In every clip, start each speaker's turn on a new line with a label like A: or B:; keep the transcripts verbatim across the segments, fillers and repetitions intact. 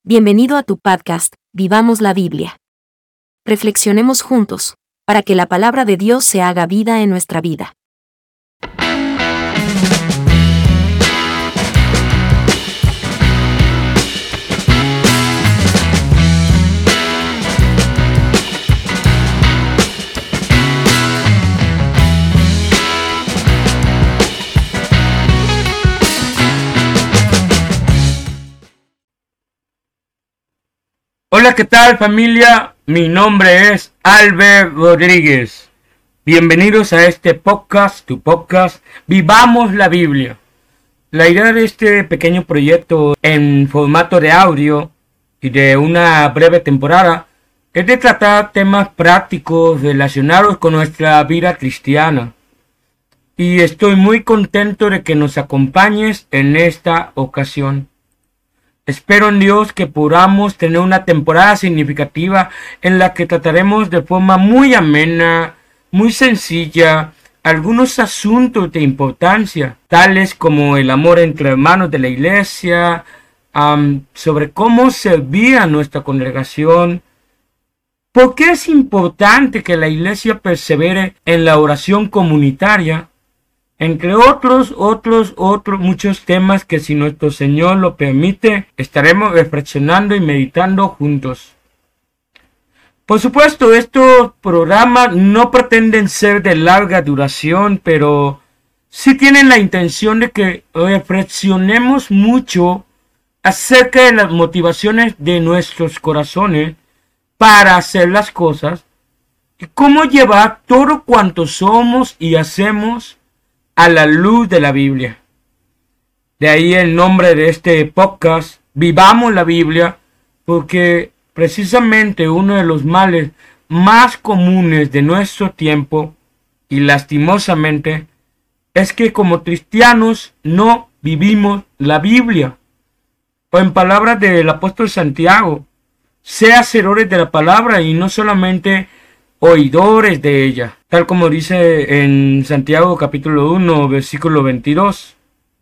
A: Bienvenido a tu podcast, Vivamos la Biblia. Reflexionemos juntos, para que la palabra de Dios se haga vida en nuestra vida.
B: Hola, ¿qué tal, familia? Mi nombre es Albert Rodríguez. Bienvenidos a este podcast, tu podcast, Vivamos la Biblia. La idea de este pequeño proyecto en formato de audio y de una breve temporada es de tratar temas prácticos relacionados con nuestra vida cristiana. Y estoy muy contento de que nos acompañes en esta ocasión. Espero en Dios que podamos tener una temporada significativa en la que trataremos de forma muy amena, muy sencilla, algunos asuntos de importancia, tales como el amor entre hermanos de la iglesia, um, sobre cómo servir a nuestra congregación, por qué es importante que la iglesia persevere en la oración comunitaria, entre otros, otros, otros, muchos temas que, si nuestro Señor lo permite, estaremos reflexionando y meditando juntos. Por supuesto, estos programas no pretenden ser de larga duración, pero sí tienen la intención de que reflexionemos mucho acerca de las motivaciones de nuestros corazones para hacer las cosas y cómo llevar todo cuanto somos y hacemos a la luz de la Biblia. De ahí el nombre de este podcast, Vivamos la Biblia, porque precisamente uno de los males más comunes de nuestro tiempo, y lastimosamente, es que como cristianos no vivimos la Biblia. O en palabras del apóstol Santiago, sea hacedores de la palabra y no solamente oidores de ella, tal como dice en Santiago capítulo uno, versículo veintidós.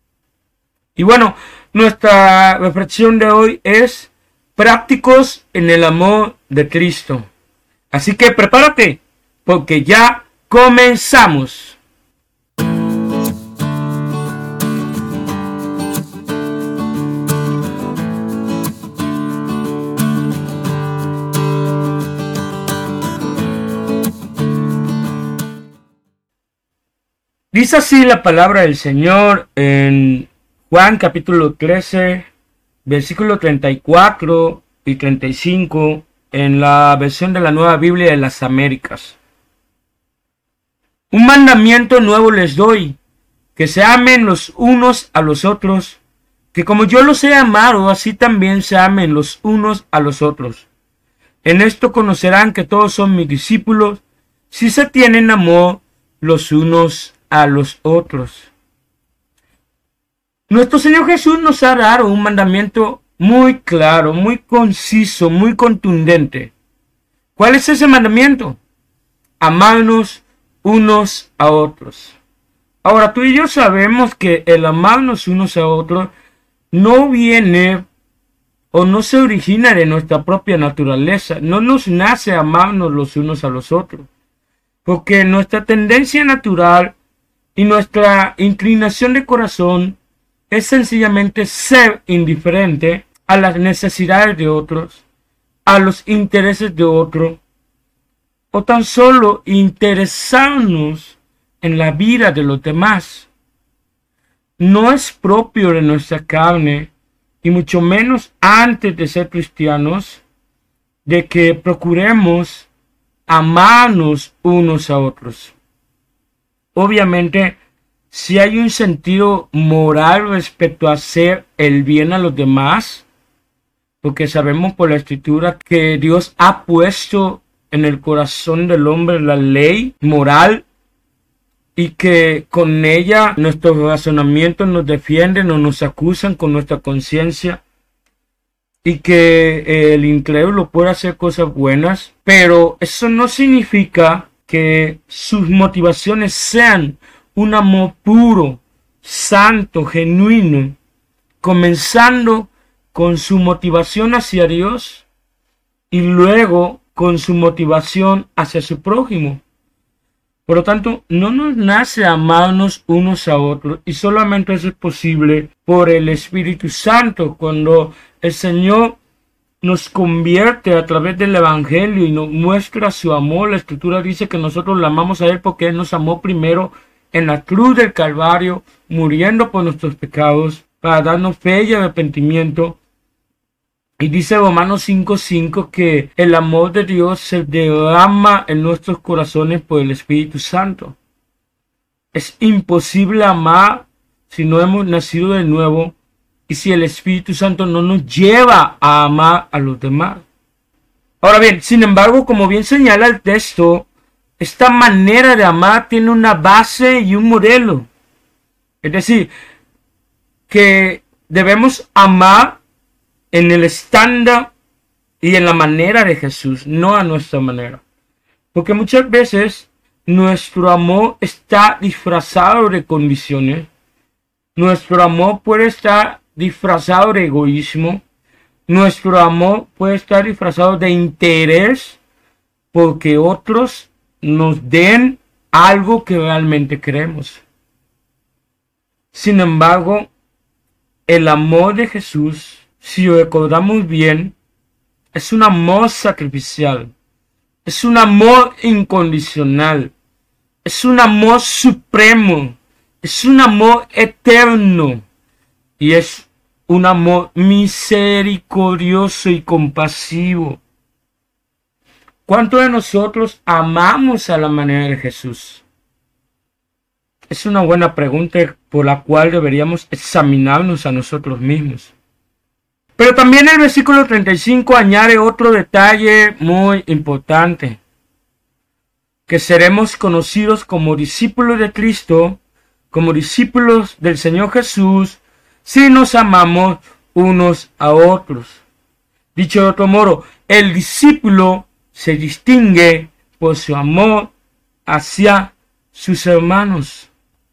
B: Y bueno, nuestra reflexión de hoy es prácticos en el amor de Cristo. Así que prepárate, porque ya comenzamos. Dice así la palabra del Señor en Juan capítulo trece, versículo treinta y cuatro y treinta y cinco, en la versión de la Nueva Biblia de las Américas. Un mandamiento nuevo les doy, que se amen los unos a los otros, que como yo los he amado, así también se amen los unos a los otros. En esto conocerán que todos son mis discípulos, si se tienen amor los unos a los otros. Nuestro Señor Jesús nos ha dado un mandamiento muy claro, muy conciso, muy contundente. ¿Cuál es ese mandamiento? Amarnos unos a otros. Ahora, tú y yo sabemos que el amarnos unos a otros no viene o no se origina de nuestra propia naturaleza. No nos nace amarnos los unos a los otros. Porque nuestra tendencia natural y nuestra inclinación de corazón es sencillamente ser indiferente a las necesidades de otros, a los intereses de otros, o tan solo interesarnos en la vida de los demás. No es propio de nuestra carne, y mucho menos antes de ser cristianos, de que procuremos amarnos unos a otros. Obviamente, si hay un sentido moral respecto a hacer el bien a los demás, porque sabemos por la Escritura que Dios ha puesto en el corazón del hombre la ley moral y que con ella nuestros razonamientos nos defienden o nos acusan con nuestra conciencia y que el incrédulo puede hacer cosas buenas, pero eso no significa que sus motivaciones sean un amor puro, santo, genuino, comenzando con su motivación hacia Dios y luego con su motivación hacia su prójimo. Por lo tanto, no nos nace amarnos unos a otros, y solamente eso es posible por el Espíritu Santo. Cuando el Señor nos convierte a través del Evangelio y nos muestra su amor, la Escritura dice que nosotros le amamos a Él porque Él nos amó primero en la cruz del Calvario, muriendo por nuestros pecados, para darnos fe y arrepentimiento. Y dice Romanos cinco cinco que el amor de Dios se derrama en nuestros corazones por el Espíritu Santo. Es imposible amar si no hemos nacido de nuevo y si el Espíritu Santo no nos lleva a amar a los demás. Ahora bien, sin embargo, como bien señala el texto, esta manera de amar tiene una base y un modelo. Es decir, que debemos amar en el estándar y en la manera de Jesús, no a nuestra manera. Porque muchas veces nuestro amor está disfrazado de condiciones. Nuestro amor puede estar disfrazado de egoísmo. Nuestro amor puede estar disfrazado de interés porque otros nos den algo que realmente queremos. Sin embargo, el amor de Jesús, si recordamos bien, es un amor sacrificial, es un amor incondicional, es un amor supremo, es un amor eterno y es un amor misericordioso y compasivo. ¿Cuántos de nosotros amamos a la manera de Jesús? Es una buena pregunta por la cual deberíamos examinarnos a nosotros mismos. Pero también el versículo treinta y cinco añade otro detalle muy importante. Que seremos conocidos como discípulos de Cristo, como discípulos del Señor Jesús, si nos amamos unos a otros. Dicho de otro modo, el discípulo se distingue por su amor hacia sus hermanos.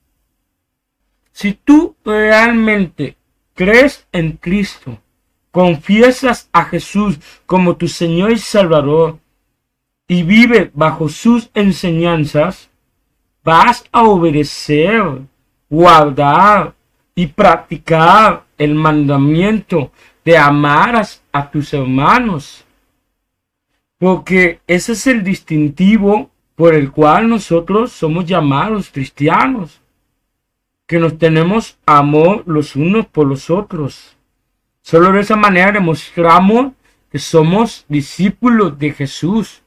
B: Si tú realmente crees en Cristo, confiesas a Jesús como tu Señor y Salvador y vives bajo sus enseñanzas, vas a obedecer, guardar y practicar el mandamiento de amar a tus hermanos. Porque ese es el distintivo por el cual nosotros somos llamados cristianos. Que nos tenemos amor los unos por los otros. Solo de esa manera demostramos que somos discípulos de Jesús.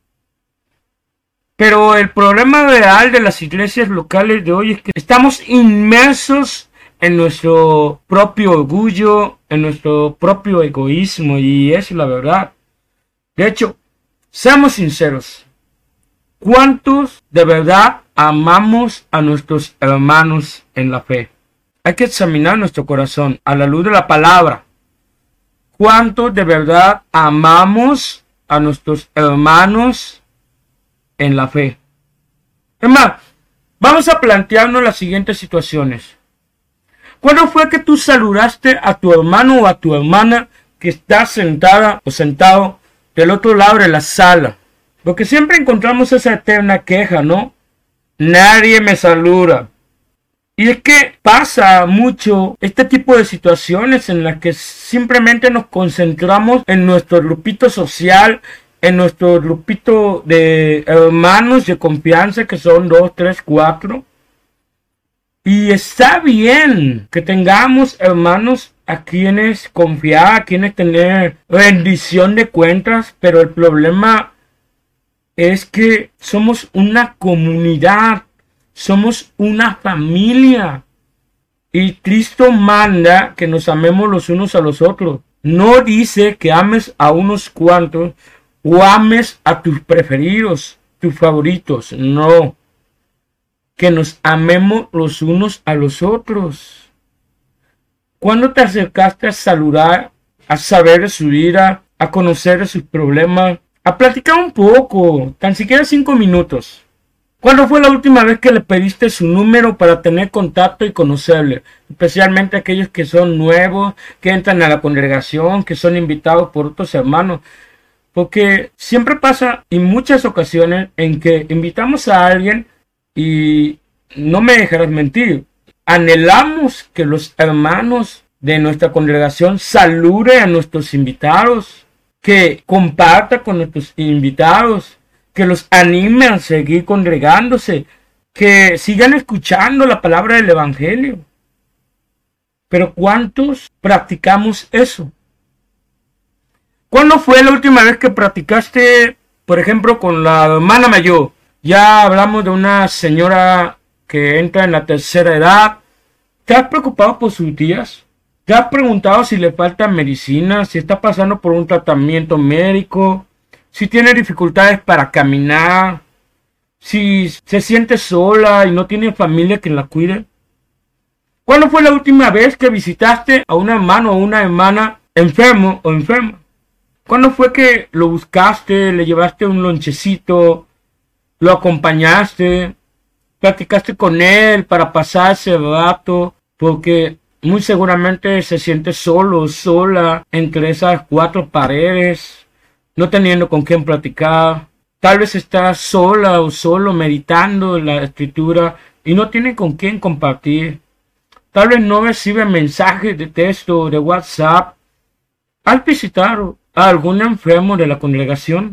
B: Pero el problema real de las iglesias locales de hoy es que estamos inmersos en nuestro propio orgullo, en nuestro propio egoísmo, y es la verdad. De hecho, seamos sinceros. ¿Cuántos de verdad amamos a nuestros hermanos en la fe? Hay que examinar nuestro corazón a la luz de la palabra. ¿Cuántos de verdad amamos a nuestros hermanos en la fe? Es más, vamos a plantearnos las siguientes situaciones. ¿Cuándo fue que tú saludaste a tu hermano o a tu hermana que está sentada o sentado del otro lado de la sala? Porque siempre encontramos esa eterna queja, ¿no? Nadie me saluda. Y es que pasa mucho este tipo de situaciones en las que simplemente nos concentramos en nuestro grupito social, en nuestro grupito de hermanos de confianza que son dos, tres, cuatro. Y está bien que tengamos hermanos a quienes confiar, a quienes tener rendición de cuentas, pero el problema es que somos una comunidad, somos una familia. Y Cristo manda que nos amemos los unos a los otros. No dice que ames a unos cuantos o ames a tus preferidos, tus favoritos. No. Que nos amemos los unos a los otros. ¿Cuándo te acercaste a saludar, a saber de su vida, a conocer de sus problemas, a platicar un poco, tan siquiera cinco minutos? ¿Cuándo fue la última vez que le pediste su número para tener contacto y conocerle? Especialmente aquellos que son nuevos, que entran a la congregación, que son invitados por otros hermanos. Porque siempre pasa en muchas ocasiones en que invitamos a alguien y no me dejarás mentir. Anhelamos que los hermanos de nuestra congregación saluden a nuestros invitados, que compartan con nuestros invitados, que los anime a seguir congregándose, que sigan escuchando la palabra del Evangelio. Pero ¿cuántos practicamos eso? ¿Cuándo fue la última vez que practicaste, por ejemplo, con la hermana mayor? Ya hablamos de una señora que entra en la tercera edad. ¿Te has preocupado por sus días? ¿Te has preguntado si le falta medicina, si está pasando por un tratamiento médico, si tiene dificultades para caminar, si se siente sola y no tiene familia que la cuide? ¿Cuándo fue la última vez que visitaste a un hermano o una hermana enfermo o enferma? ¿Cuándo fue que lo buscaste, le llevaste un lonchecito, lo acompañaste, platicaste con él para pasar ese rato? Porque muy seguramente se siente solo o sola entre esas cuatro paredes, no teniendo con quién platicar. Tal vez está sola o solo meditando en la escritura y no tiene con quién compartir. Tal vez no recibe mensajes de texto o de WhatsApp. ¿Has visitado a algún enfermo de la congregación?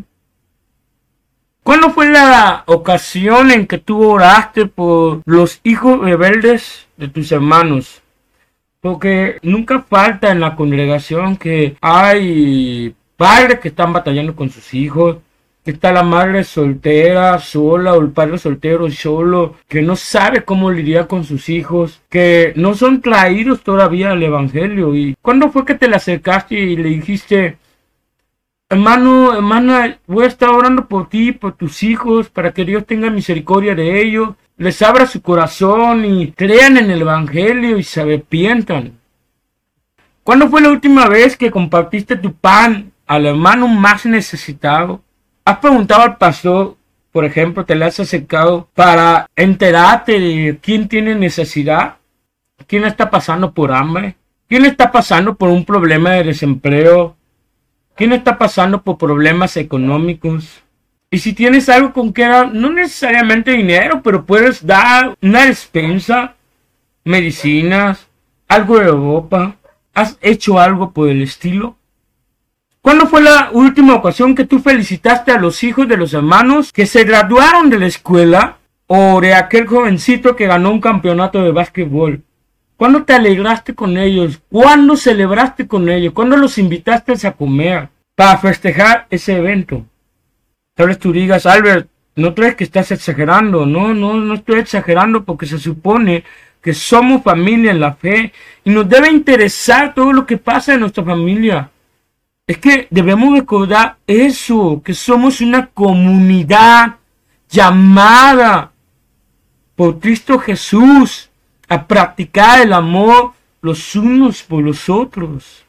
B: ¿Cuándo fue la ocasión en que tú oraste por los hijos rebeldes de tus hermanos? Porque nunca falta en la congregación que hay padres que están batallando con sus hijos, que está la madre soltera, sola, o el padre soltero, solo, que no sabe cómo lidiar con sus hijos, que no son traídos todavía al evangelio. ¿Y cuándo fue que te le acercaste y le dijiste: hermano, hermana, voy a estar orando por ti, por tus hijos, para que Dios tenga misericordia de ellos, les abra su corazón y crean en el evangelio y se arrepientan? ¿Cuándo fue la última vez que compartiste tu pan al hermano más necesitado? ¿Has preguntado al pastor, por ejemplo, te le has acercado para enterarte de quién tiene necesidad? ¿Quién está pasando por hambre? ¿Quién está pasando por un problema de desempleo? ¿Quién está pasando por problemas económicos? Y si tienes algo con que dar, no necesariamente dinero, pero puedes dar una despensa, medicinas, algo de ropa. ¿Has hecho algo por el estilo? ¿Cuándo fue la última ocasión que tú felicitaste a los hijos de los hermanos que se graduaron de la escuela o de aquel jovencito que ganó un campeonato de básquetbol? ¿Cuándo te alegraste con ellos? ¿Cuándo celebraste con ellos? ¿Cuándo los invitaste a comer para festejar ese evento? Tal vez tú digas: Albert, ¿no crees que estás exagerando? No, no, no estoy exagerando, porque se supone que somos familia en la fe y nos debe interesar todo lo que pasa en nuestra familia. Es que debemos recordar eso, que somos una comunidad llamada por Cristo Jesús a practicar el amor los unos por los otros.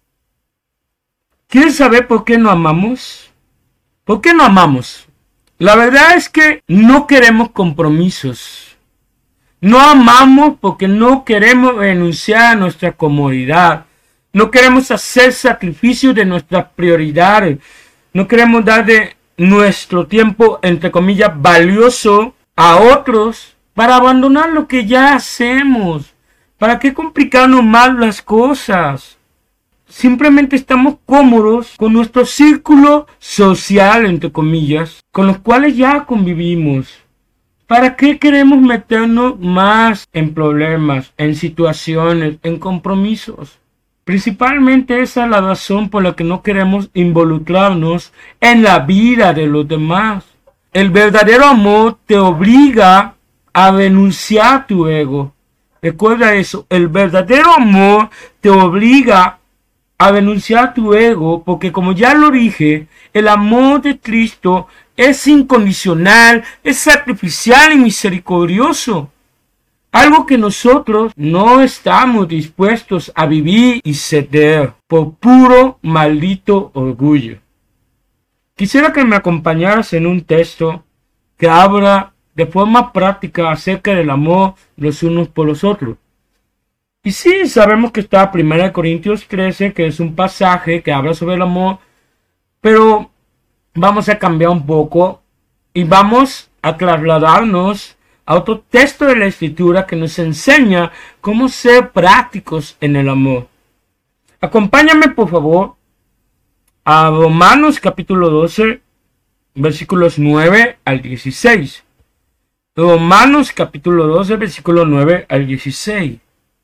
B: ¿Quieres saber por qué no amamos? ¿Por qué no amamos? La verdad es que no queremos compromisos. No amamos porque no queremos renunciar a nuestra comodidad. No queremos hacer sacrificios de nuestras prioridades. No queremos dar de nuestro tiempo, entre comillas, valioso a otros para abandonar lo que ya hacemos. ¿Para qué complicarnos más las cosas? Simplemente estamos cómodos con nuestro círculo social, entre comillas, con los cuales ya convivimos. ¿Para qué queremos meternos más en problemas, en situaciones, en compromisos? Principalmente esa es la razón por la que no queremos involucrarnos en la vida de los demás. El verdadero amor te obliga a renunciar a tu ego. Recuerda eso, el verdadero amor te obliga a renunciar a tu ego, porque como ya lo dije, el amor de Cristo es incondicional, es sacrificial y misericordioso. Algo que nosotros no estamos dispuestos a vivir y ceder por puro maldito orgullo. Quisiera que me acompañaras en un texto que habla de forma práctica acerca del amor los unos por los otros. Y sí, sabemos que está primera de Corintios trece, que es un pasaje que habla sobre el amor, pero vamos a cambiar un poco y vamos a trasladarnos a otro texto de la Escritura que nos enseña cómo ser prácticos en el amor. Acompáñame, por favor, a Romanos capítulo doce, versículos nueve al dieciséis. Romanos capítulo doce, versículo nueve al dieciséis.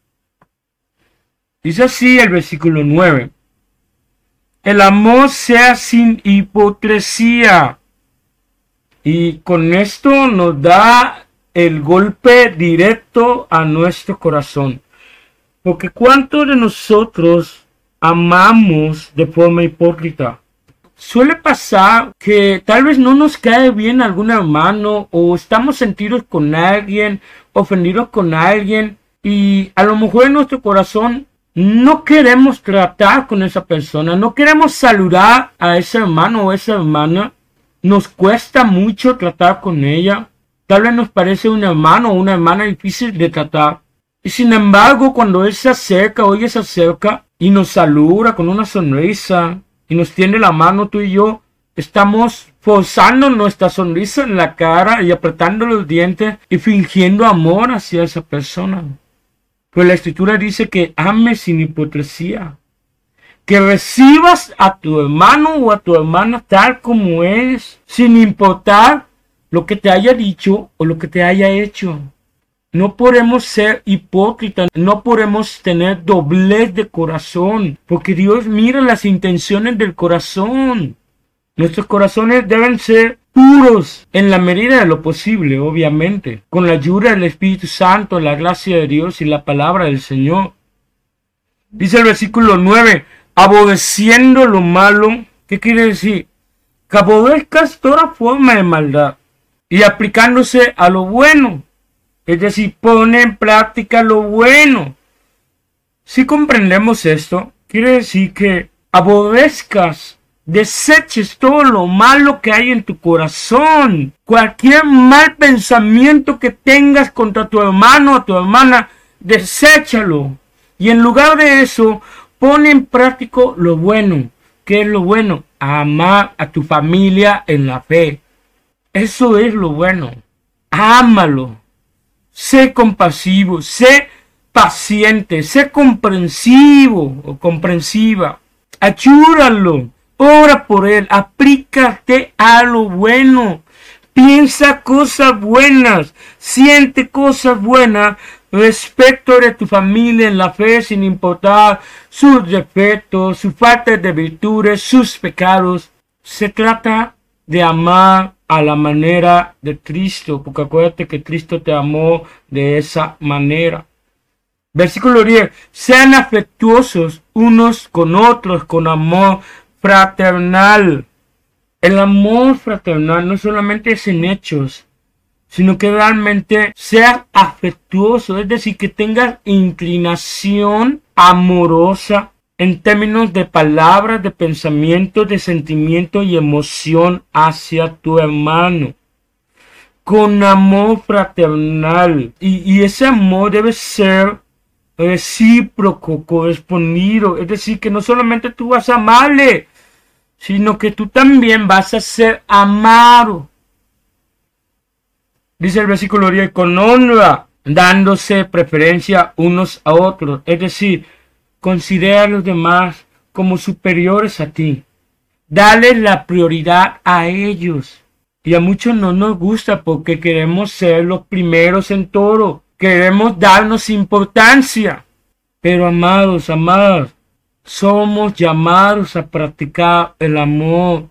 B: Dice así el versículo nueve. El amor sea sin hipocresía. Y con esto nos da el golpe directo a nuestro corazón. Porque ¿cuántos de nosotros amamos de forma hipócrita? Suele pasar que tal vez no nos cae bien algún hermano, o estamos sentidos con alguien, ofendidos con alguien, y a lo mejor en nuestro corazón no queremos tratar con esa persona, no queremos saludar a ese hermano o esa hermana, nos cuesta mucho tratar con ella, tal vez nos parece un hermano o una hermana difícil de tratar, y sin embargo cuando él se acerca o ella se acerca y nos saluda con una sonrisa y nos tiende la mano, tú y yo estamos forzando nuestra sonrisa en la cara y apretando los dientes y fingiendo amor hacia esa persona. Pues la Escritura dice que ames sin hipocresía, que recibas a tu hermano o a tu hermana tal como es, sin importar lo que te haya dicho o lo que te haya hecho. No podemos ser hipócritas, no podemos tener doblez de corazón, porque Dios mira las intenciones del corazón. Nuestros corazones deben ser puros en la medida de lo posible, obviamente, con la ayuda del Espíritu Santo, la gracia de Dios y la palabra del Señor. Dice el versículo nueve, aborreciendo lo malo. ¿Qué quiere decir? Que aborrezcas toda forma de maldad y aplicándose a lo bueno. Es decir, pone en práctica lo bueno. Si comprendemos esto, quiere decir que aborrezcas, deseches todo lo malo que hay en tu corazón. Cualquier mal pensamiento que tengas contra tu hermano o tu hermana, deséchalo. Y en lugar de eso, pone en práctica lo bueno. ¿Qué es lo bueno? Amar a tu familia en la fe. Eso es lo bueno. Ámalo. Sé compasivo, sé paciente, sé comprensivo o comprensiva. Ayúdalo, ora por él, aplícate a lo bueno. Piensa cosas buenas, siente cosas buenas respecto de tu familia en la fe, sin importar sus defectos, su falta de virtudes, sus pecados. Se trata de amar a la manera de Cristo, porque acuérdate que Cristo te amó de esa manera. Versículo diez, sean afectuosos unos con otros con amor fraternal. El amor fraternal no solamente es en hechos, sino que realmente seas afectuoso, es decir, que tengas inclinación amorosa en términos de palabras, de pensamiento, de sentimiento y emoción hacia tu hermano. Con amor fraternal. Y, y ese amor debe ser recíproco, correspondido. Es decir, que no solamente tú vas a amarle, sino que tú también vas a ser amado. Dice el versículo diez, con honra, dándose preferencia unos a otros. Es decir, considera a los demás como superiores a ti. Dale la prioridad a ellos. Y a muchos no nos gusta porque queremos ser los primeros en todo. Queremos darnos importancia. Pero amados, amadas, somos llamados a practicar el amor.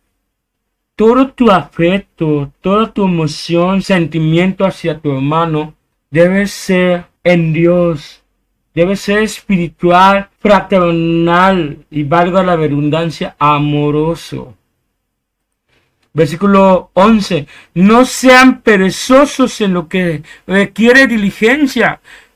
B: Todo tu afecto, toda tu emoción, sentimiento hacia tu hermano debe ser en Dios. Debe ser espiritual, fraternal y, valga la redundancia, amoroso. Versículo once. No sean perezosos en lo que requiere diligencia.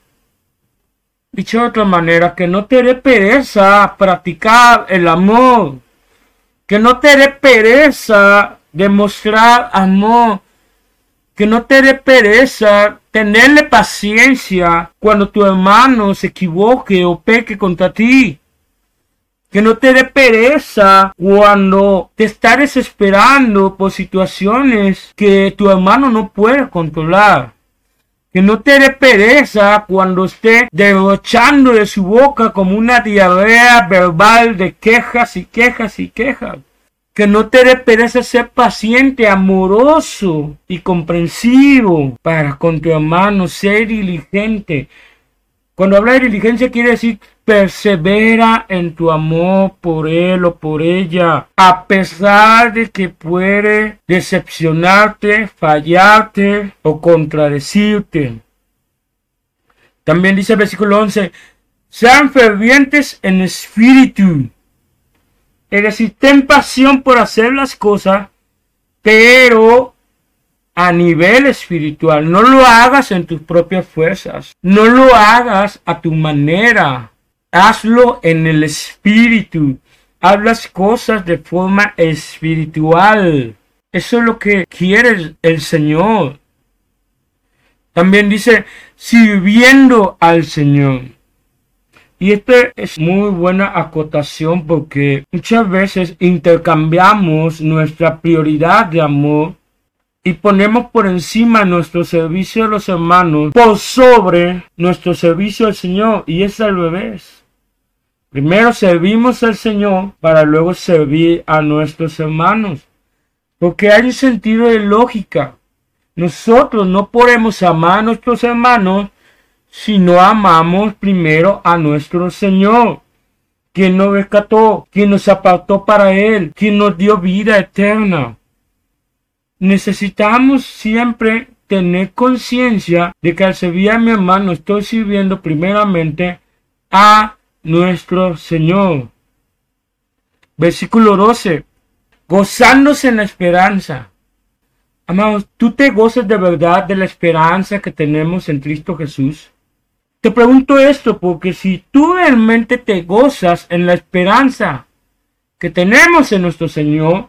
B: Dicho de otra manera, que no te dé pereza practicar el amor. Que no te dé pereza demostrar amor. Que no te dé pereza tenerle paciencia cuando tu hermano se equivoque o peque contra ti. Que no te dé pereza cuando te estás desesperando por situaciones que tu hermano no puede controlar. Que no te dé pereza cuando esté derrochando de su boca como una diarrea verbal de quejas y quejas y quejas. Que no te dé pereza ser paciente, amoroso y comprensivo para con tu hermano, ser diligente. Cuando habla de diligencia quiere decir persevera en tu amor por él o por ella, a pesar de que puede decepcionarte, fallarte o contradecirte. También dice el versículo once, sean fervientes en espíritu. Es decir, ten pasión por hacer las cosas, pero a nivel espiritual. No lo hagas en tus propias fuerzas. No lo hagas a tu manera. Hazlo en el espíritu. Haz las cosas de forma espiritual. Eso es lo que quiere el Señor. También dice, sirviendo al Señor. Y esta es muy buena acotación porque muchas veces intercambiamos nuestra prioridad de amor y ponemos por encima nuestro servicio a los hermanos por sobre nuestro servicio al Señor. Y es al revés. Primero servimos al Señor para luego servir a nuestros hermanos. Porque hay un sentido de lógica. Nosotros no podemos amar a nuestros hermanos si no amamos primero a nuestro Señor, quien nos rescató, quien nos apartó para Él, quien nos dio vida eterna. Necesitamos siempre tener conciencia de que al servir a mi hermano estoy sirviendo primeramente a nuestro Señor. Versículo doce. Gozándose en la esperanza. Amados, ¿tú te gozas de verdad de la esperanza que tenemos en Cristo Jesús? Te pregunto esto porque si tú realmente te gozas en la esperanza que tenemos en nuestro Señor,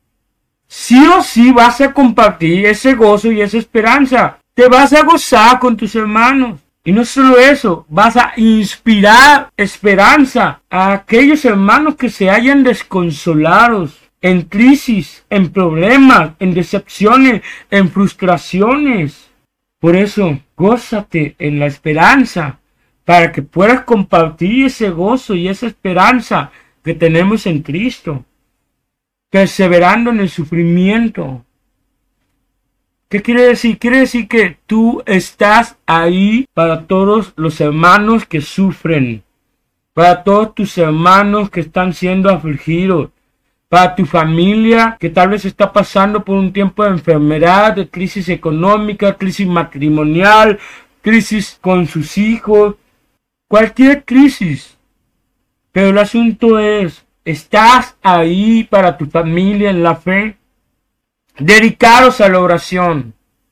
B: sí o sí vas a compartir ese gozo y esa esperanza. Te vas a gozar con tus hermanos. Y no solo eso, vas a inspirar esperanza a aquellos hermanos que se hallan desconsolados, en crisis, en problemas, en decepciones, en frustraciones. Por eso, gózate en la esperanza para que puedas compartir ese gozo y esa esperanza que tenemos en Cristo. Perseverando en el sufrimiento. ¿Qué quiere decir? Quiere decir que tú estás ahí para todos los hermanos que sufren, para todos tus hermanos que están siendo afligidos, para tu familia que tal vez está pasando por un tiempo de enfermedad, de crisis económica, crisis matrimonial, crisis con sus hijos, cualquier crisis. Pero el asunto es, ¿estás ahí para tu familia en la fe? Dedicados a la oración.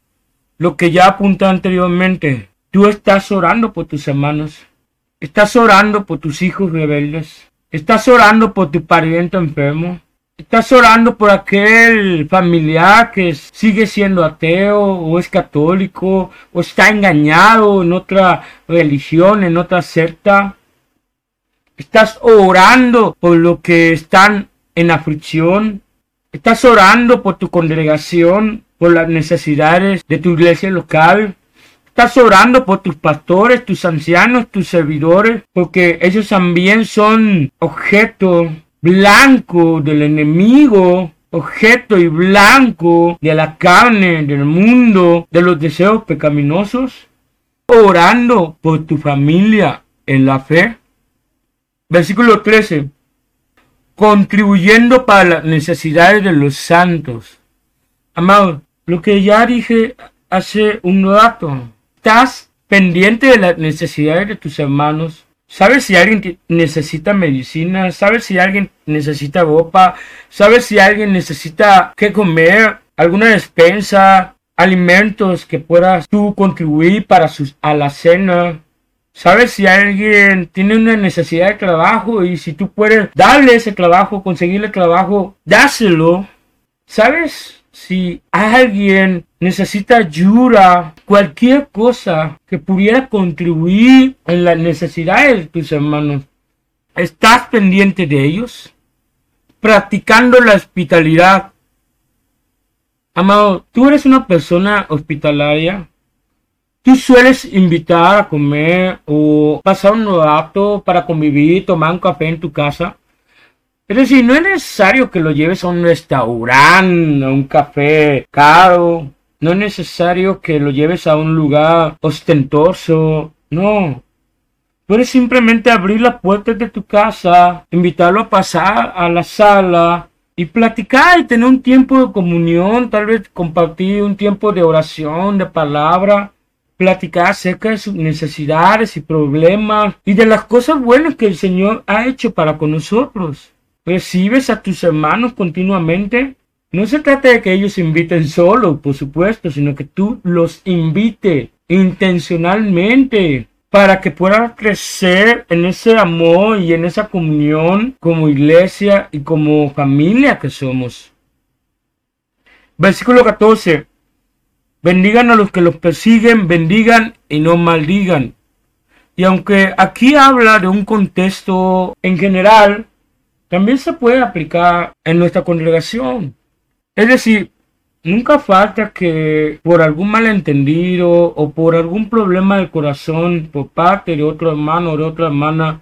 B: Lo que ya apunté anteriormente. Tú estás orando por tus hermanos. Estás orando por tus hijos rebeldes. Estás orando por tu pariente enfermo. Estás orando por aquel familiar que sigue siendo ateo o es católico o está engañado en otra religión, en otra secta. Estás orando por los que están en aflicción. Estás orando por tu congregación, por las necesidades de tu iglesia local. Estás orando por tus pastores, tus ancianos, tus servidores, porque ellos también son objeto blanco del enemigo, objeto y blanco de la carne, del mundo, de los deseos pecaminosos. Orando por tu familia en la fe. Versículo trece. Contribuyendo para las necesidades de los santos. Amado, lo que ya dije hace un rato. Estás pendiente de las necesidades de tus hermanos. ¿Sabes si alguien necesita medicina? ¿Sabes si alguien necesita ropa? ¿Sabes si alguien necesita qué comer? ¿Alguna despensa? ¿Alimentos que puedas tú contribuir para sus alacena? ¿Sabes si alguien tiene una necesidad de trabajo y si tú puedes darle ese trabajo, conseguirle trabajo, dáselo? ¿Sabes si alguien necesita ayuda, cualquier cosa que pudiera contribuir en las necesidades de tus hermanos, ¿estás pendiente de ellos? Practicando la hospitalidad. Amado, ¿tú eres una persona hospitalaria? ¿Tú sueles invitar a comer o pasar un rato para convivir, tomar un café en tu casa? Es decir, no es necesario que lo lleves a un restaurante, a un café caro. No es necesario que lo lleves a un lugar ostentoso. No. Puedes simplemente abrir las puertas de tu casa, invitarlo a pasar a la sala y platicar y tener un tiempo de comunión, tal vez compartir un tiempo de oración, de palabra, platicar acerca de sus necesidades y problemas y de las cosas buenas que el Señor ha hecho para con nosotros. ¿Recibes a tus hermanos continuamente? No se trata de que ellos inviten solo, por supuesto, sino que tú los invites intencionalmente para que puedan crecer en ese amor y en esa comunión como iglesia y como familia que somos. Versículo catorce. Bendigan a los que los persiguen, bendigan y no maldigan. Y aunque aquí habla de un contexto en general, también se puede aplicar en nuestra congregación. Es decir, nunca falta que por algún malentendido o por algún problema del corazón por parte de otro hermano o de otra hermana,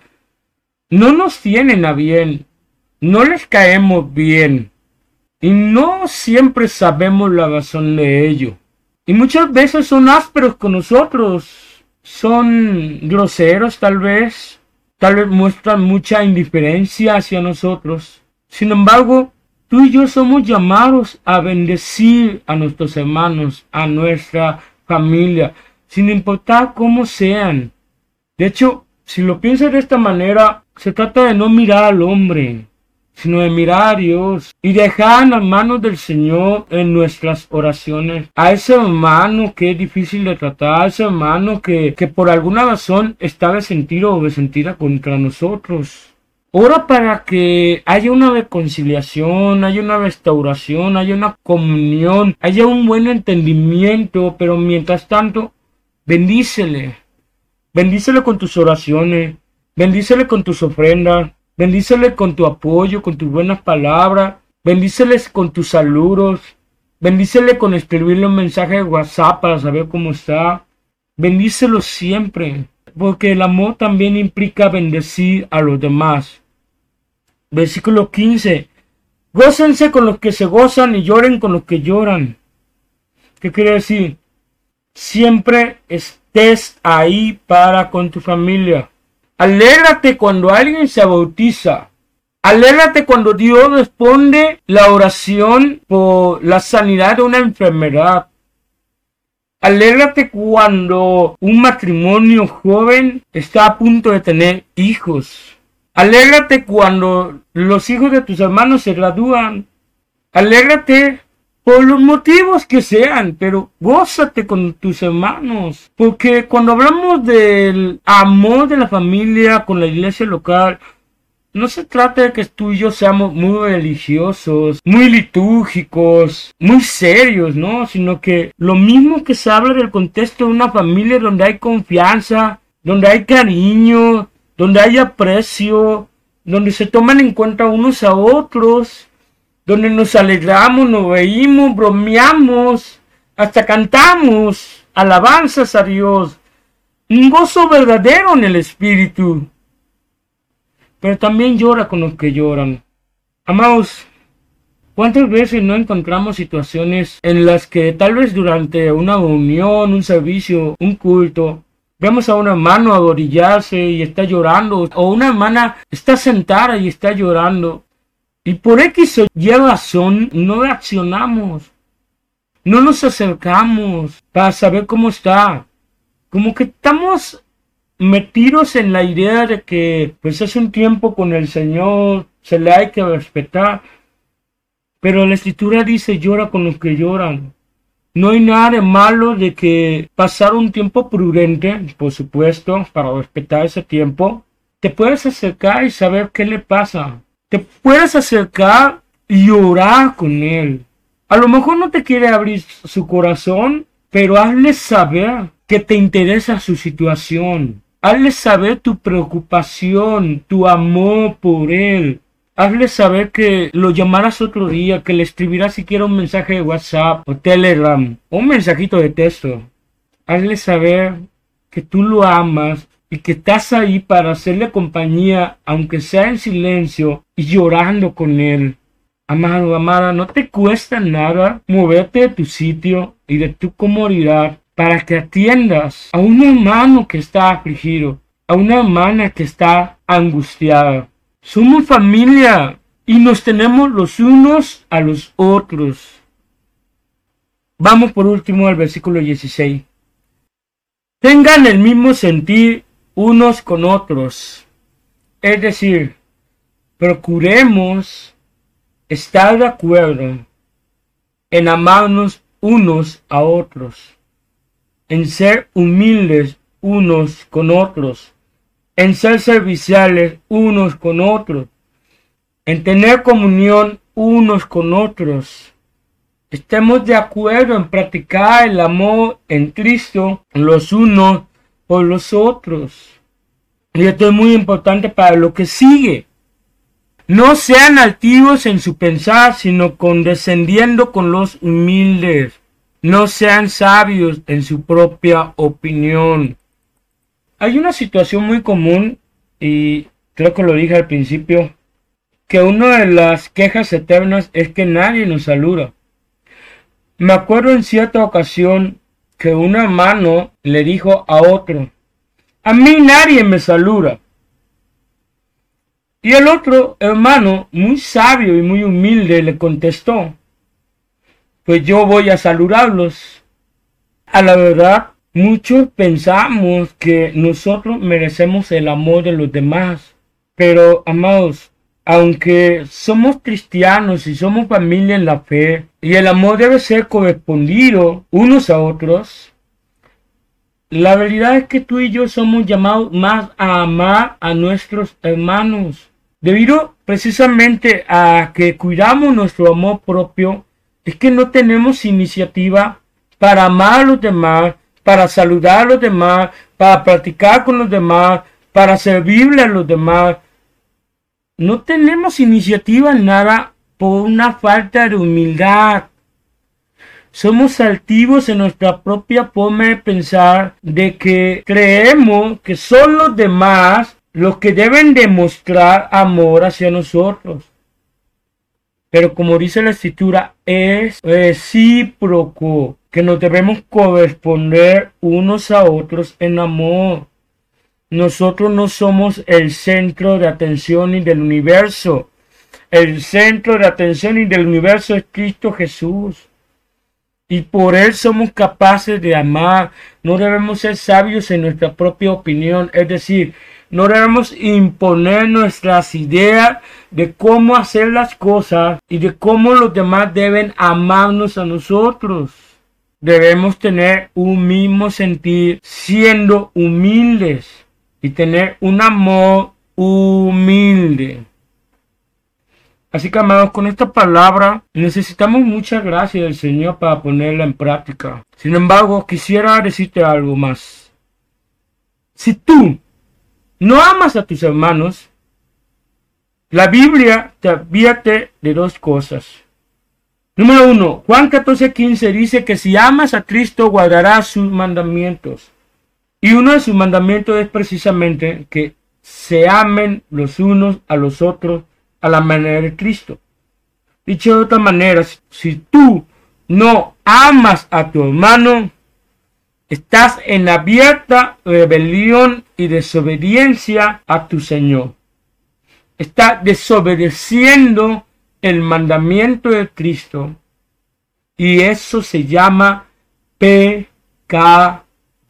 B: no nos tienen a bien, no les caemos bien y no siempre sabemos la razón de ello. Y muchas veces son ásperos con nosotros, son groseros tal vez, tal vez muestran mucha indiferencia hacia nosotros. Sin embargo, tú y yo somos llamados a bendecir a nuestros hermanos, a nuestra familia, sin importar cómo sean. De hecho, si lo piensas de esta manera, se trata de no mirar al hombre, sino de mirar a Dios y dejar en las manos del Señor en nuestras oraciones a ese hermano que es difícil de tratar, a ese hermano que, que por alguna razón está resentido o resentida contra nosotros. Ora para que haya una reconciliación, haya una restauración, haya una comunión, haya un buen entendimiento, pero mientras tanto, bendícele. Bendícele con tus oraciones, bendícele con tus ofrendas, bendícele con tu apoyo, con tus buenas palabras, bendíceles con tus saludos, bendícele con escribirle un mensaje de WhatsApp para saber cómo está. Bendícelo siempre, porque el amor también implica bendecir a los demás. Versículo quince. Gócense con los que se gozan y lloren con los que lloran. ¿Qué quiere decir? Siempre estés ahí para con tu familia. Alégrate cuando alguien se bautiza. Alégrate cuando Dios responde la oración por la sanidad de una enfermedad. Alégrate cuando un matrimonio joven está a punto de tener hijos. Alégrate cuando los hijos de tus hermanos se gradúan. Alégrate por los motivos que sean, pero gózate con tus hermanos. Porque cuando hablamos del amor de la familia con la iglesia local, no se trata de que tú y yo seamos muy religiosos, muy litúrgicos, muy serios, ¿no? Sino que lo mismo que se habla del contexto de una familia donde hay confianza, donde hay cariño, donde hay aprecio, donde se toman en cuenta unos a otros, donde nos alegramos, nos reímos, bromeamos, hasta cantamos alabanzas a Dios. Un gozo verdadero en el espíritu. Pero también llora con los que lloran. Amados, ¿cuántas veces no encontramos situaciones en las que tal vez durante una reunión, un servicio, un culto, vemos a un hermano arrodillarse y está llorando, o una hermana está sentada y está llorando, y por X o Y razón no reaccionamos, no nos acercamos para saber cómo está? Como que estamos metidos en la idea de que pues es un tiempo con el Señor, se le hay que respetar, pero la Escritura dice llora con los que lloran. No hay nada de malo de que pasar un tiempo prudente, por supuesto, para respetar ese tiempo. Te puedes acercar y saber qué le pasa. Te puedes acercar y orar con él. A lo mejor no te quiere abrir su corazón, pero hazle saber que te interesa su situación. Hazle saber tu preocupación, tu amor por él. Hazle saber que lo llamarás otro día, que le escribirás siquiera un mensaje de WhatsApp o Telegram o un mensajito de texto. Hazle saber que tú lo amas y que estás ahí para hacerle compañía, aunque sea en silencio y llorando con él. Amado, amada, no te cuesta nada moverte de tu sitio y de tu comodidad para que atiendas a un hermano que está afligido, a una hermana que está angustiada. Somos familia y nos tenemos los unos a los otros. Vamos por último al versículo dieciséis. Tengan el mismo sentir unos con otros. Es decir, procuremos estar de acuerdo en amarnos unos a otros, en ser humildes unos con otros, en ser serviciales unos con otros, en tener comunión unos con otros. Estemos de acuerdo en practicar el amor en Cristo los unos por los otros. Y esto es muy importante para lo que sigue. No sean altivos en su pensar, sino condescendiendo con los humildes. No sean sabios en su propia opinión. Hay una situación muy común, y creo que lo dije al principio, que una de las quejas eternas es que nadie nos saluda. Me acuerdo en cierta ocasión que un hermano le dijo a otro: a mí nadie me saluda. Y el otro hermano, muy sabio y muy humilde, le contestó: pues yo voy a saludarlos. A la verdad, muchos pensamos que nosotros merecemos el amor de los demás. Pero, amados, aunque somos cristianos y somos familia en la fe, y el amor debe ser correspondido unos a otros, la realidad es que tú y yo somos llamados más a amar a nuestros hermanos. Debido precisamente a que cuidamos nuestro amor propio, es que no tenemos iniciativa para amar a los demás, para saludar a los demás, para practicar con los demás, para servirle a los demás. No tenemos iniciativa en nada por una falta de humildad. Somos altivos en nuestra propia forma de pensar, de que creemos que son los demás los que deben demostrar amor hacia nosotros. Pero como dice la Escritura, es recíproco, que nos debemos corresponder unos a otros en amor. Nosotros no somos el centro de atención y del universo. El centro de atención y del universo es Cristo Jesús. Y por Él somos capaces de amar. No debemos ser sabios en nuestra propia opinión. Es decir, no debemos imponer nuestras ideas de cómo hacer las cosas y de cómo los demás deben amarnos a nosotros. Debemos tener un mismo sentir siendo humildes y tener un amor humilde. Así que, amados, con esta palabra necesitamos mucha gracia del Señor para ponerla en práctica. Sin embargo, quisiera decirte algo más. Si tú no amas a tus hermanos, la Biblia te advierte de dos cosas. Número uno, Juan catorce quince dice que si amas a Cristo guardarás sus mandamientos. Y uno de sus mandamientos es precisamente que se amen los unos a los otros a la manera de Cristo. Dicho de otra manera, si tú no amas a tu hermano, estás en abierta rebelión y desobediencia a tu Señor. Estás desobedeciendo el mandamiento de Cristo. Y eso se llama pecado.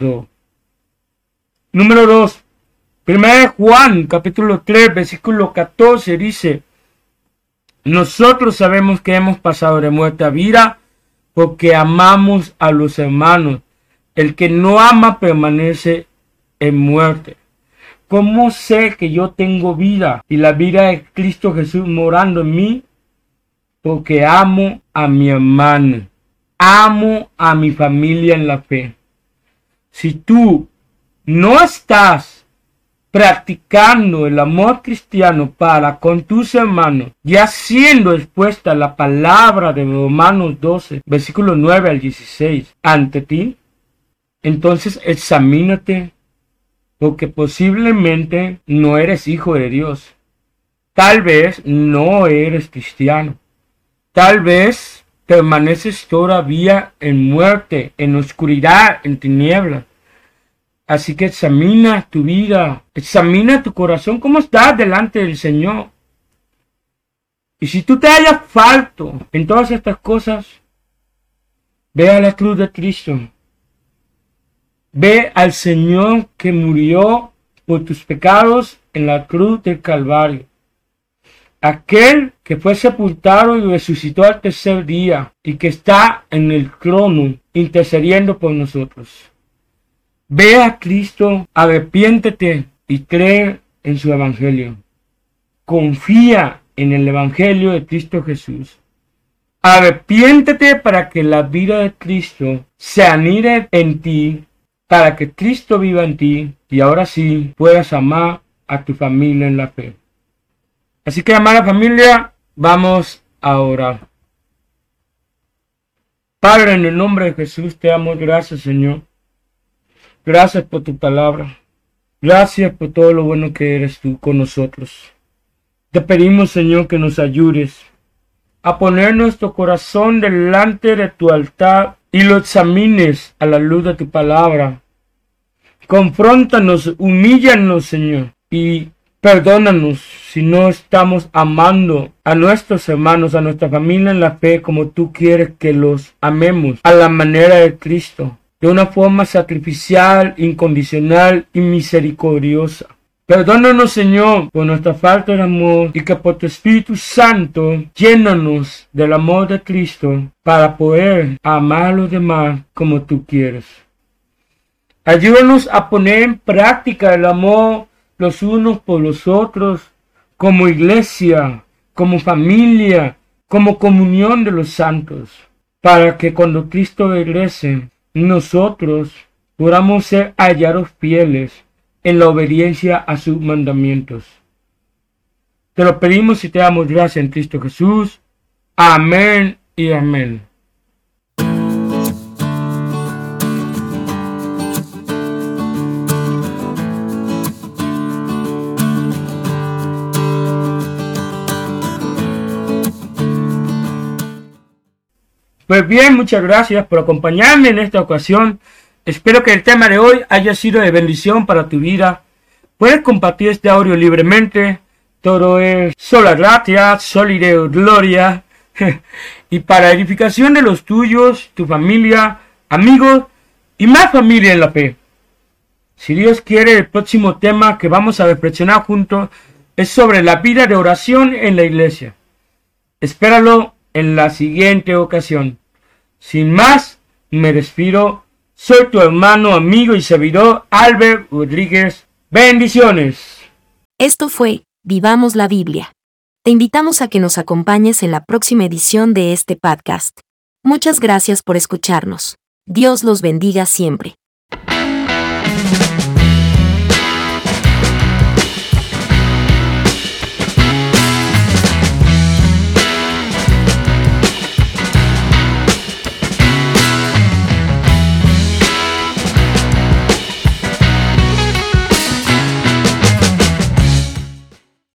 B: Número dos. Primera de Juan, capítulo tres, versículo catorce, dice: nosotros sabemos que hemos pasado de muerte a vida porque amamos a los hermanos. El que no ama permanece en muerte. ¿Cómo sé que yo tengo vida y la vida de Cristo Jesús morando en mí? porque amo a mi hermano, amo a mi familia en la fe. Si tú no estás practicando el amor cristiano para con tus hermanos, ya siendo expuesta la palabra de Romanos doce, versículos nueve al dieciséis, ante ti, entonces examínate, porque posiblemente no eres hijo de Dios. Tal vez no eres cristiano. Tal vez permaneces todavía en muerte, en oscuridad, en tinieblas. Así que examina tu vida, examina tu corazón, cómo estás delante del Señor. Y si tú te hallas falto en todas estas cosas, ve a la cruz de Cristo. Ve al Señor que murió por tus pecados en la cruz del Calvario. Aquel que fue sepultado y resucitó al tercer día y que está en el trono intercediendo por nosotros. Ve a Cristo, arrepiéntete y cree en su evangelio. Confía en el evangelio de Cristo Jesús. Arrepiéntete para que la vida de Cristo se anide en ti, para que Cristo viva en ti y ahora sí puedas amar a tu familia en la fe. Así que, amada familia, vamos a orar. Padre, en el nombre de Jesús te damos gracias, Señor. Gracias por tu palabra. Gracias por todo lo bueno que eres tú con nosotros. Te pedimos, Señor, que nos ayudes a poner nuestro corazón delante de tu altar y lo examines a la luz de tu palabra. Confróntanos, humíllanos, Señor, y perdónanos si no estamos amando a nuestros hermanos, a nuestra familia en la fe como tú quieres que los amemos, a la manera de Cristo, de una forma sacrificial, incondicional y misericordiosa. Perdónanos, Señor, por nuestra falta de amor y que por tu Espíritu Santo llénanos del amor de Cristo para poder amar a los demás como tú quieres. Ayúdanos a poner en práctica el amor los unos por los otros, como iglesia, como familia, como comunión de los santos, para que cuando Cristo regrese, nosotros podamos ser hallados fieles en la obediencia a sus mandamientos. Te lo pedimos y te damos gracias en Cristo Jesús. Amén y amén. Pues bien, muchas gracias por acompañarme en esta ocasión. Espero que el tema de hoy haya sido de bendición para tu vida. Puedes compartir este audio libremente. Todo es sola gratia, soli Deo gloria. Y para edificación de los tuyos, tu familia, amigos y más familia en la fe. Si Dios quiere, el próximo tema que vamos a reflexionar juntos es sobre la vida de oración en la iglesia. Espéralo en la siguiente ocasión. Sin más, me despido. Soy tu hermano, amigo y servidor Albert Rodríguez. Bendiciones.
A: Esto fue Vivamos la Biblia. Te invitamos a que nos acompañes en la próxima edición de este podcast. Muchas gracias por escucharnos. Dios los bendiga siempre.